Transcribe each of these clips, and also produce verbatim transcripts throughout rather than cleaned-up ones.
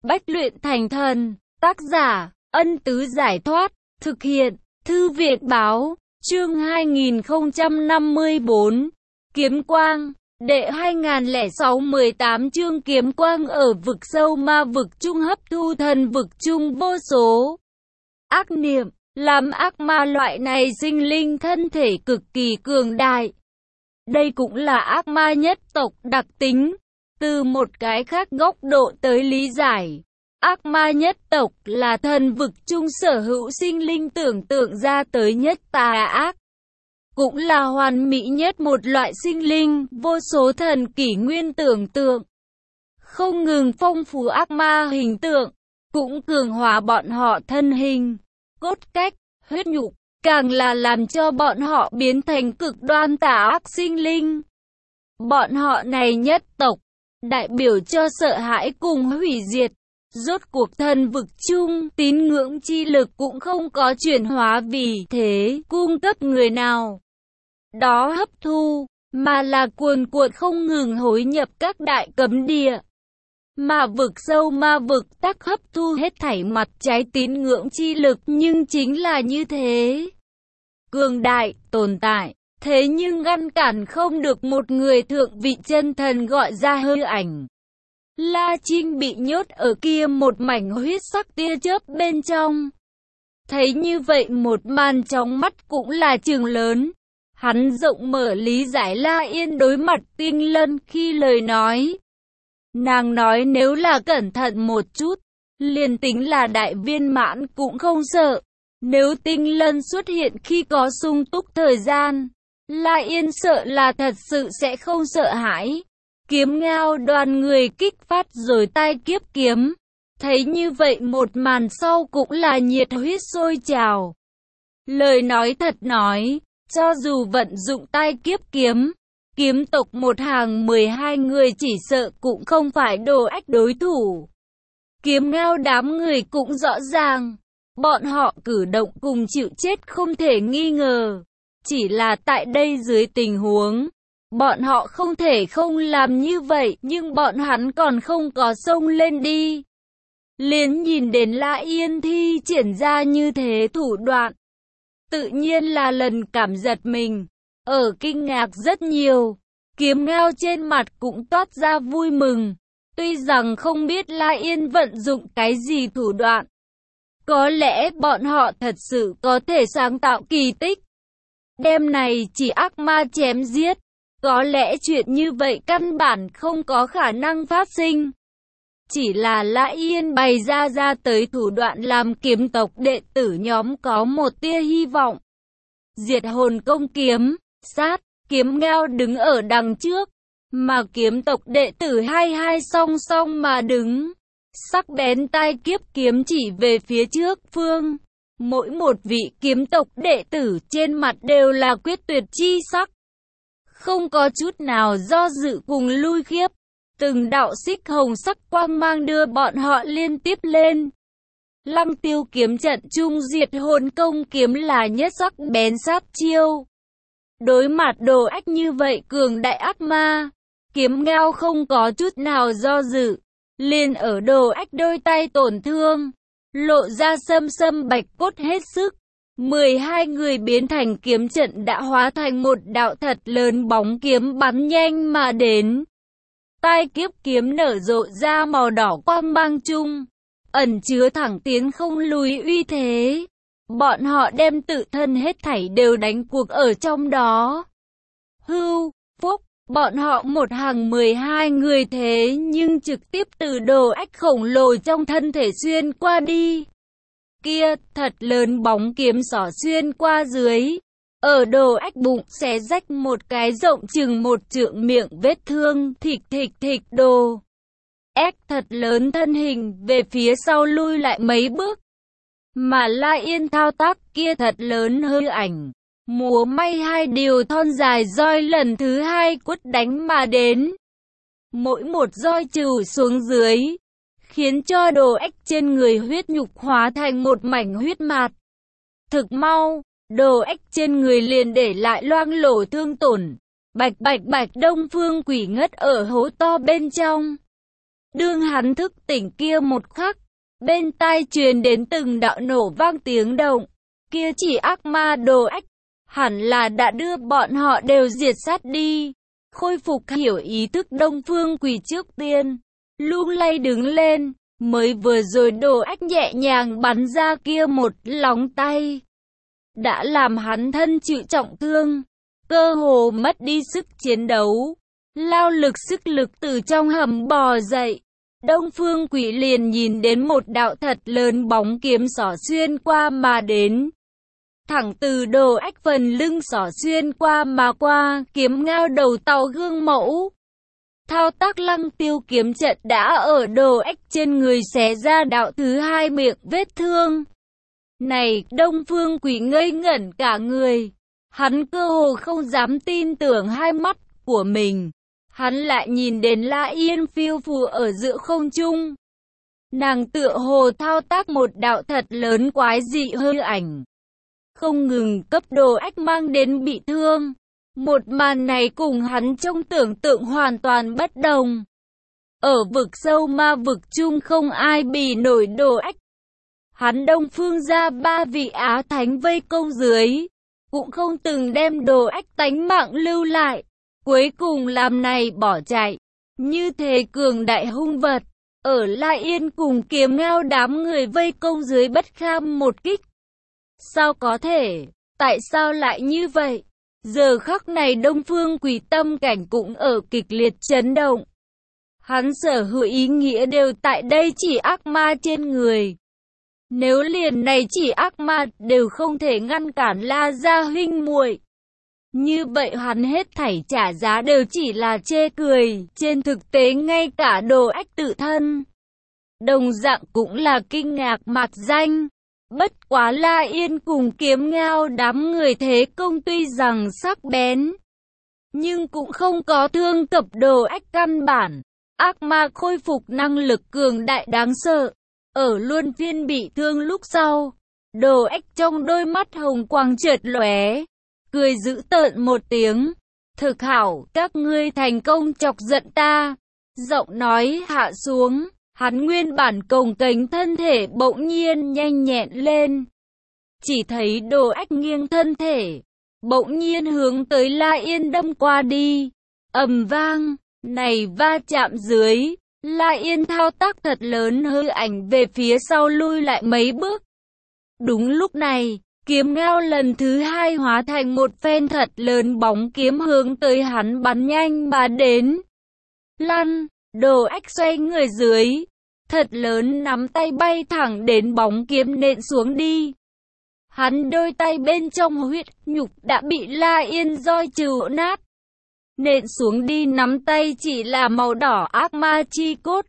Bách luyện thành thần. Tác giả, Ân Tứ Giải Thoát. Thực hiện, Thư Viện Báo. Chương hai nghìn không trăm năm mươi bốn. Kiếm Quang. Đệ hai nghìn lẻ sáu mười tám chương Kiếm Quang ở vực sâu ma vực trung hấp thu thần vực trung vô số ác niệm, làm ác ma loại này sinh linh thân thể cực kỳ cường đại. Đây cũng là ác ma nhất tộc đặc tính. Từ một cái khác góc độ tới lý giải, ác ma nhất tộc là thần vực trung sở hữu sinh linh tưởng tượng ra tới nhất tà ác. Cũng là hoàn mỹ nhất một loại sinh linh, vô số thần kỷ nguyên tưởng tượng. Không ngừng phong phú ác ma hình tượng, cũng cường hóa bọn họ thân hình, cốt cách, huyết nhục, càng là làm cho bọn họ biến thành cực đoan tà ác sinh linh. Bọn họ này nhất tộc, đại biểu cho sợ hãi cùng hủy diệt. Rốt cuộc thần vực chung, tín ngưỡng chi lực cũng không có chuyển hóa vì thế cung cấp người nào đó hấp thu, mà là cuồn cuộn không ngừng hối nhập các đại cấm địa. Mà vực sâu ma vực tắc hấp thu hết thảy mặt trái tín ngưỡng chi lực, nhưng chính là như thế. Cường đại, tồn tại, thế nhưng ngăn cản không được một người thượng vị chân thần gọi ra hư ảnh. La Trinh bị nhốt ở kia một mảnh huyết sắc tia chớp bên trong. Thấy như vậy một màn trong mắt cũng là trừng lớn. Hắn rộng mở lý giải La Yên đối mặt Tinh Lân khi lời nói. Nàng nói nếu là cẩn thận một chút, liền tính là đại viên mãn cũng không sợ. Nếu Tinh Lân xuất hiện khi có sung túc thời gian, La Yên sợ là thật sự sẽ không sợ hãi. Kiếm ngao đoàn người kích phát rồi tai kiếp kiếm. Thấy như vậy một màn sau cũng là nhiệt huyết sôi trào. Lời nói thật nói, cho dù vận dụng tai kiếp kiếm, kiếm tộc một hàng mười hai người chỉ sợ cũng không phải Đồ Ách đối thủ. Kiếm ngao đám người cũng rõ ràng, bọn họ cử động cùng chịu chết không thể nghi ngờ. Chỉ là tại đây dưới tình huống, bọn họ không thể không làm như vậy, nhưng bọn hắn còn không có xông lên đi. Liền nhìn đến La Yên thi triển ra như thế thủ đoạn. Tự nhiên là lần cảm giật mình, ở kinh ngạc rất nhiều. Kiếm ngao trên mặt cũng toát ra vui mừng. Tuy rằng không biết La Yên vận dụng cái gì thủ đoạn. Có lẽ bọn họ thật sự có thể sáng tạo kỳ tích. Đêm này chỉ ác ma chém giết. Có lẽ chuyện như vậy căn bản không có khả năng phát sinh. Chỉ là La Yên bày ra ra tới thủ đoạn làm kiếm tộc đệ tử nhóm có một tia hy vọng. Diệt hồn công kiếm, sát, kiếm ngao đứng ở đằng trước, mà kiếm tộc đệ tử hai hai song song mà đứng. Sắc bén tai kiếp kiếm chỉ về phía trước phương. Mỗi một vị kiếm tộc đệ tử trên mặt đều là quyết tuyệt chi sắc. Không có chút nào do dự cùng lui khiếp. Từng đạo xích hồng sắc quang mang đưa bọn họ liên tiếp lên. Lăng tiêu kiếm trận trung diệt hồn công kiếm là nhất sắc bén sát chiêu. Đối mặt Đồ Ách như vậy cường đại ác ma, kiếm ngao không có chút nào do dự. Liền ở Đồ Ách đôi tay tổn thương, lộ ra sâm sâm bạch cốt hết sức. mười hai người biến thành kiếm trận đã hóa thành một đạo thật lớn bóng kiếm bắn nhanh mà đến. Tai kiếp kiếm nở rộ ra màu đỏ quang mang chung, ẩn chứa thẳng tiến không lùi uy thế. Bọn họ đem tự thân hết thảy đều đánh cuộc ở trong đó. Hưu, phúc, bọn họ một hàng mười hai người thế nhưng trực tiếp từ Đồ Ách khổng lồ trong thân thể xuyên qua đi. Kia, thật lớn bóng kiếm xỏ xuyên qua dưới. Ở Đồ Ách bụng xé rách một cái rộng chừng một trượng miệng vết thương, thịt thịt thịt Đồ Ách thật lớn thân hình về phía sau lui lại mấy bước. Mà La Yên thao tác kia thật lớn hư ảnh, múa may hai điều thon dài roi lần thứ hai quất đánh mà đến. Mỗi một roi trừ xuống dưới, khiến cho Đồ Ách trên người huyết nhục hóa thành một mảnh huyết mạt. Thực mau, Đồ Ách trên người liền để lại loang lổ thương tổn. Bạch bạch bạch Đông Phương Quỷ ngất ở hố to bên trong. Đương hắn thức tỉnh kia một khắc, bên tai truyền đến từng đạo nổ vang tiếng động. Kia chỉ ác ma Đồ Ách, hẳn là đã đưa bọn họ đều diệt sát đi. Khôi phục hiểu ý thức Đông Phương Quỷ trước tiên, lung lay đứng lên, mới vừa rồi Đồ Ách nhẹ nhàng bắn ra kia một lóng tay, đã làm hắn thân chịu trọng thương, cơ hồ mất đi sức chiến đấu, lao lực sức lực từ trong hầm bò dậy. Đông Phương Quỷ liền nhìn đến một đạo thật lớn bóng kiếm xỏ xuyên qua mà đến, thẳng từ Đồ Ách phần lưng xỏ xuyên qua mà qua, kiếm ngao đầu tàu gương mẫu. Thao tác Lăng Tiêu kiếm trận đã ở Đồ Ách trên người xé ra đạo thứ hai miệng vết thương. Này, Đông Phương Quỷ ngây ngẩn cả người, hắn cơ hồ không dám tin tưởng hai mắt của mình. Hắn lại nhìn đến La Yên phiêu phù ở giữa không trung. Nàng tựa hồ thao tác một đạo thật lớn quái dị hư ảnh, không ngừng cấp Đồ Ách mang đến bị thương. Một màn này cùng hắn trong tưởng tượng hoàn toàn bất đồng. Ở vực sâu ma vực chung không ai bì nổi Đồ Ách. Hắn Đông Phương ra ba vị Á Thánh vây công dưới, cũng không từng đem Đồ Ách tánh mạng lưu lại. Cuối cùng làm này bỏ chạy, như thế cường đại hung vật, ở La Yên cùng Kiếm Ngao đám người vây công dưới bất kham một kích. Sao có thể? Tại sao lại như vậy? Giờ khắc này Đông Phương Quỷ tâm cảnh cũng ở kịch liệt chấn động. Hắn sở hữu ý nghĩa đều tại đây chỉ ác ma trên người. Nếu liền này chỉ ác ma đều không thể ngăn cản La gia huynh muội, như vậy hắn hết thảy trả giá đều chỉ là chê cười. Trên thực tế ngay cả Đồ Ách tự thân đồng dạng cũng là kinh ngạc mạc danh. Bất quá La Yên cùng Kiếm Ngao đám người thế công tuy rằng sắc bén, nhưng cũng không có thương cập Đồ Ách căn bản. Ác ma khôi phục năng lực cường đại đáng sợ. Ở luân phiên bị thương lúc sau, Đồ Ách trong đôi mắt hồng quang chợt lóe, cười dữ tợn một tiếng. Thực hảo, các ngươi thành công chọc giận ta. Giọng nói hạ xuống, hắn nguyên bản cồng kềnh thân thể bỗng nhiên nhanh nhẹn lên. Chỉ thấy Đồ Ách nghiêng thân thể, bỗng nhiên hướng tới La Yên đâm qua đi. Ầm vang, này va chạm dưới, La Yên thao tác thật lớn hư ảnh về phía sau lui lại mấy bước. Đúng lúc này, Kiếm Ngao lần thứ hai hóa thành một phen thật lớn bóng kiếm hướng tới hắn bắn nhanh mà đến. Lăn, Đồ Ách xoay người dưới, thật lớn nắm tay bay thẳng đến bóng kiếm nện xuống đi. Hắn đôi tay bên trong huyết nhục đã bị La Yên roi trừ nát. Nện xuống đi nắm tay chỉ là màu đỏ ác ma chi cốt.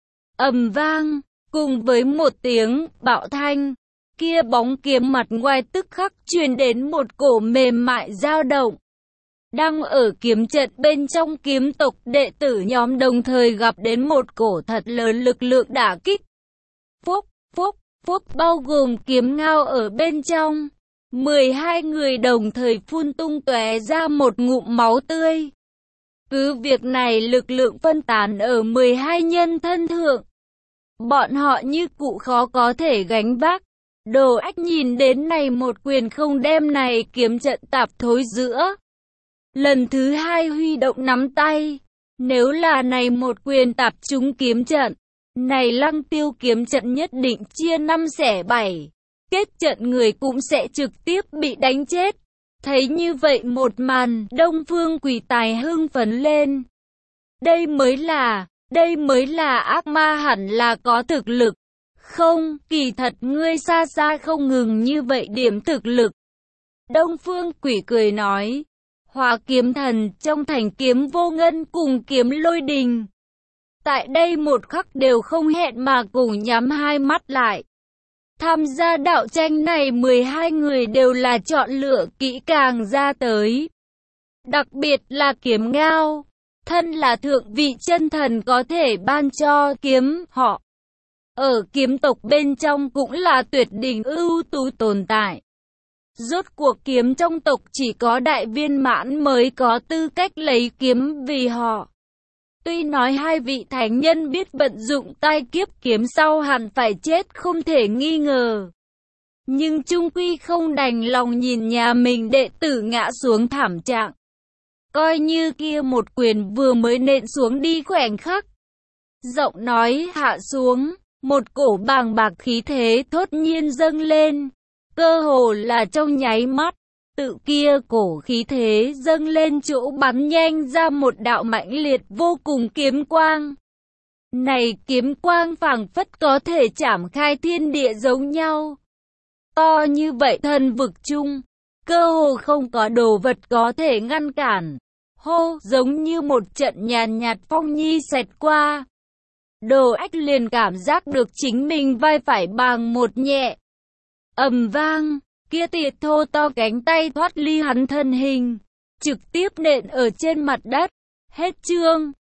Ầm vang, cùng với một tiếng bạo thanh, kia bóng kiếm mặt ngoài tức khắc truyền đến một cổ mềm mại dao động. Đang ở kiếm trận bên trong kiếm tộc đệ tử nhóm đồng thời gặp đến một cổ thật lớn lực lượng đả kích. Phốc, phốc, phốc bao gồm Kiếm Ngao ở bên trong. mười hai người đồng thời phun tung tóe ra một ngụm máu tươi. Cứ việc này lực lượng phân tán ở mười hai nhân thân thượng, bọn họ như cụ khó có thể gánh vác. Đồ Ách nhìn đến này một quyền không đem này kiếm trận tạp thối giữa. Lần thứ hai huy động nắm tay, nếu là này một quyền tạp trúng kiếm trận, này Lăng Tiêu kiếm trận nhất định chia năm xẻ bảy, kết trận người cũng sẽ trực tiếp bị đánh chết. Thấy như vậy một màn, Đông Phương Quỷ tài hưng phấn lên. Đây mới là, đây mới là ác ma hẳn là có thực lực. Không, kỳ thật ngươi xa xa không ngừng như vậy điểm thực lực. Đông Phương Quỷ cười nói, Hỏa kiếm thần trong thành kiếm vô ngân cùng kiếm lôi đình. Tại đây một khắc đều không hẹn mà cùng nhắm hai mắt lại. Tham gia đạo tranh này mười hai người đều là chọn lựa kỹ càng ra tới. Đặc biệt là Kiếm Ngao, thân là thượng vị chân thần có thể ban cho kiếm họ. Ở kiếm tộc bên trong cũng là tuyệt đỉnh ưu tú tồn tại. Rốt cuộc kiếm trong tộc chỉ có đại viên mãn mới có tư cách lấy kiếm vì họ. Tuy nói hai vị thánh nhân biết vận dụng tai kiếp kiếm sau hẳn phải chết không thể nghi ngờ, nhưng chung quy không đành lòng nhìn nhà mình đệ tử ngã xuống thảm trạng. Coi như kia một quyền vừa mới nện xuống đi khoảnh khắc, giọng nói hạ xuống, một cổ bàng bạc khí thế thốt nhiên dâng lên, cơ hồ là trong nháy mắt, tự kia cổ khí thế dâng lên chỗ bắn nhanh ra một đạo mãnh liệt vô cùng kiếm quang. Này kiếm quang phảng phất có thể chảm khai thiên địa giống nhau. To như vậy thần vực chung, cơ hồ không có đồ vật có thể ngăn cản. Hô, giống như một trận nhàn nhạt phong nhi xẹt qua. Đồ Ách liền cảm giác được chính mình vai phải bàng một nhẹ. Ầm vang, kia tiệt thô to cánh tay thoát ly hắn thân hình, trực tiếp nện ở trên mặt đất. Hết chương.